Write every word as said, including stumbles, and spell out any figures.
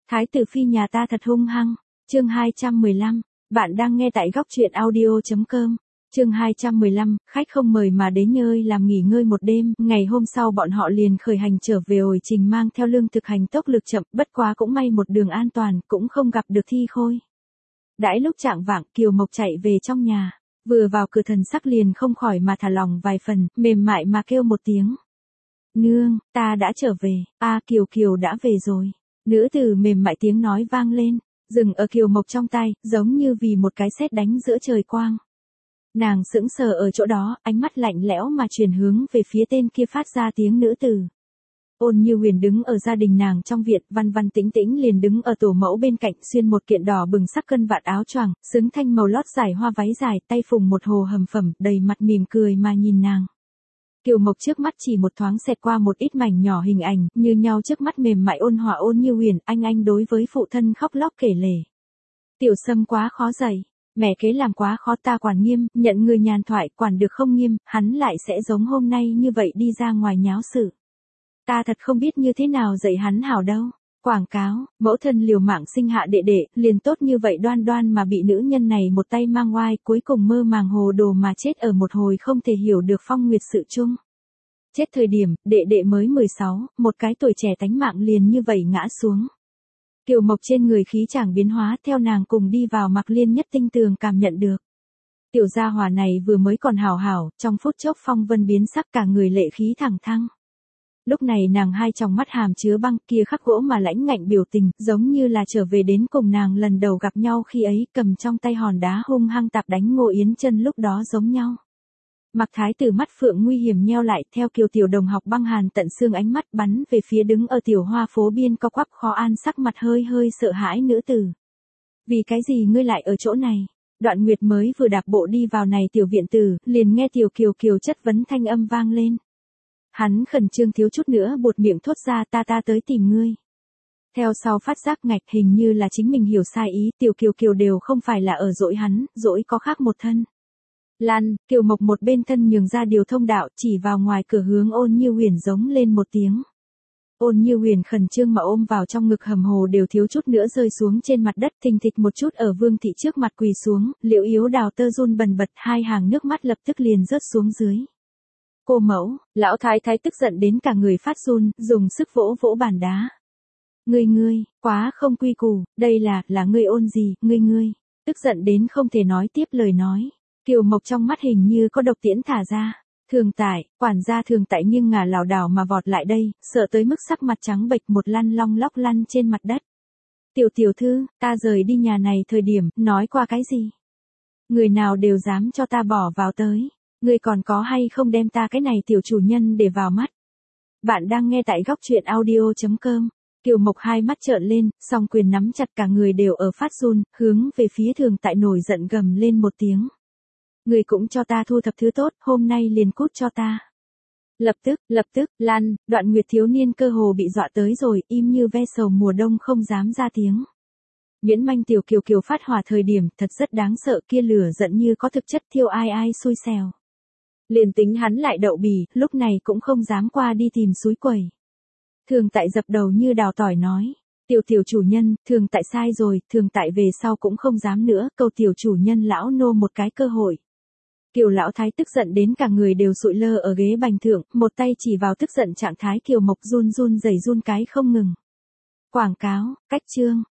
Thái tử phi nhà ta thật hung hăng. Chương hai trăm mười lăm. Bạn đang nghe tại góc truyện audio chấm com. Chương hai trăm mười lăm, khách không mời mà đến nhơi làm nghỉ ngơi một đêm, ngày hôm sau bọn họ liền khởi hành trở về hồi trình mang theo lương thực hành tốc lực chậm, bất quá cũng may một đường an toàn, cũng không gặp được thi khôi. Đãi lúc trạng vạng, Kiều Mộc chạy về trong nhà, vừa vào cửa thần sắc liền không khỏi mà thả lòng vài phần, mềm mại mà kêu một tiếng. Nương, ta đã trở về, a Kiều Kiều đã về rồi. Nữ tử mềm mại tiếng nói vang lên, dừng ở Kiều Mộc trong tay, giống như vì một cái sét đánh giữa trời quang. Nàng sững sờ ở chỗ đó, ánh mắt lạnh lẽo mà chuyển hướng về phía tên kia phát ra tiếng nữ tử. Ôn Như Huyền đứng ở gia đình nàng trong viện, Văn Văn Tĩnh Tĩnh liền đứng ở tổ mẫu bên cạnh, xuyên một kiện đỏ bừng sắc cân vạt áo choàng, xứng thanh màu lót dài hoa váy dài, tay phùng một hồ hầm phẩm, đầy mặt mỉm cười mà nhìn nàng. Kiều Mộc trước mắt chỉ một thoáng xẹt qua một ít mảnh nhỏ hình ảnh, như nhau trước mắt mềm mại ôn hòa Ôn Như Huyền, anh anh đối với phụ thân khóc lóc kể lể. Tiểu Sâm quá khó dạy, mẹ kế làm quá khó, ta quản nghiêm, nhận người nhàn thoại, quản được không nghiêm, hắn lại sẽ giống hôm nay như vậy đi ra ngoài nháo sự. Ta thật không biết như thế nào dạy hắn hảo đâu. Quảng cáo, mẫu thân liều mạng sinh hạ đệ đệ, liền tốt như vậy đoan đoan mà bị nữ nhân này một tay mang oai, cuối cùng mơ màng hồ đồ mà chết ở một hồi không thể hiểu được phong nguyệt sự chung. Chết thời điểm, đệ đệ mới mười sáu, một cái tuổi trẻ tánh mạng liền như vậy ngã xuống. Kiều Mộc trên người khí chàng biến hóa theo nàng cùng đi vào Mạc Liên Nhất tinh tường cảm nhận được. Tiểu gia hỏa này vừa mới còn hảo hảo, trong phút chốc phong vân biến sắc cả người lệ khí thẳng thăng. Lúc này nàng hai tròng mắt hàm chứa băng kia khắc gỗ mà lãnh ngạnh biểu tình, giống như là trở về đến cùng nàng lần đầu gặp nhau khi ấy, cầm trong tay hòn đá hung hăng tạp đánh Ngô Yến Chân lúc đó giống nhau. Mặc Thái tử mắt phượng nguy hiểm nheo lại, theo Kiều tiểu đồng học băng hàn tận xương ánh mắt bắn về phía đứng ở tiểu hoa phố biên co quắp khó an sắc mặt hơi hơi sợ hãi nữ tử. Vì cái gì ngươi lại ở chỗ này? Đoạn Nguyệt mới vừa đạp bộ đi vào này tiểu viện tử, liền nghe tiểu Kiều Kiều chất vấn thanh âm vang lên. Hắn khẩn trương thiếu chút nữa buột miệng thốt ra ta ta tới tìm ngươi. Theo sau phát giác ngạch hình như là chính mình hiểu sai ý, tiểu Kiều Kiều đều không phải là ở dỗi hắn, dỗi có khác một thân. Lan, Kiều Mộc một bên thân nhường ra điều thông đạo, chỉ vào ngoài cửa hướng Ôn Như Huyền giống lên một tiếng. Ôn Như Huyền khẩn trương mà ôm vào trong ngực hầm hồ đều thiếu chút nữa rơi xuống trên mặt đất, thình thịch một chút ở Vương thị trước mặt quỳ xuống, Liễu Yếu Đào tơ run bần bật, hai hàng nước mắt lập tức liền rớt xuống dưới. Cô mẫu, lão thái thái tức giận đến cả người phát run, dùng sức vỗ vỗ bàn đá. Ngươi ngươi, quá không quy củ, đây là, là ngươi Ôn gì, ngươi ngươi, tức giận đến không thể nói tiếp lời nói. Kiều Mộc trong mắt hình như có độc tiễn thả ra. Thường tại, quản gia Thường tại nhưng ngả lảo đảo mà vọt lại đây, sợ tới mức sắc mặt trắng bệch một lăn long lóc lăn trên mặt đất. Tiểu tiểu thư, ta rời đi nhà này thời điểm, nói qua cái gì? Người nào đều dám cho ta bỏ vào tới. Ngươi còn có hay không đem ta cái này tiểu chủ nhân để vào mắt? Bạn đang nghe tại góc truyện audio chấm com. Kiều Mộc hai mắt trợn lên, song quyền nắm chặt cả người đều ở phát run, hướng về phía Thường tại nổi giận gầm lên một tiếng. Ngươi cũng cho ta thu thập thứ tốt, hôm nay liền cút cho ta. Lập tức, lập tức, Lan, Đoạn Nguyệt thiếu niên cơ hồ bị dọa tới rồi, im như ve sầu mùa đông không dám ra tiếng. Miễn manh tiểu Kiều Kiều phát hỏa thời điểm, thật rất đáng sợ, kia lửa giận như có thực chất thiêu ai ai xui xẻo. Liền tính hắn lại đậu bỉ, lúc này cũng không dám qua đi tìm suối quẩy. Thường tại dập đầu như đào tỏi nói. Tiểu tiểu chủ nhân, Thường tại sai rồi, Thường tại về sau cũng không dám nữa, cầu tiểu chủ nhân lão nô một cái cơ hội. Kiều lão thái tức giận đến cả người đều sụi lơ ở ghế bành thượng, một tay chỉ vào tức giận trạng thái Kiều Mộc run run rẩy run cái không ngừng. Quảng cáo, cách chương,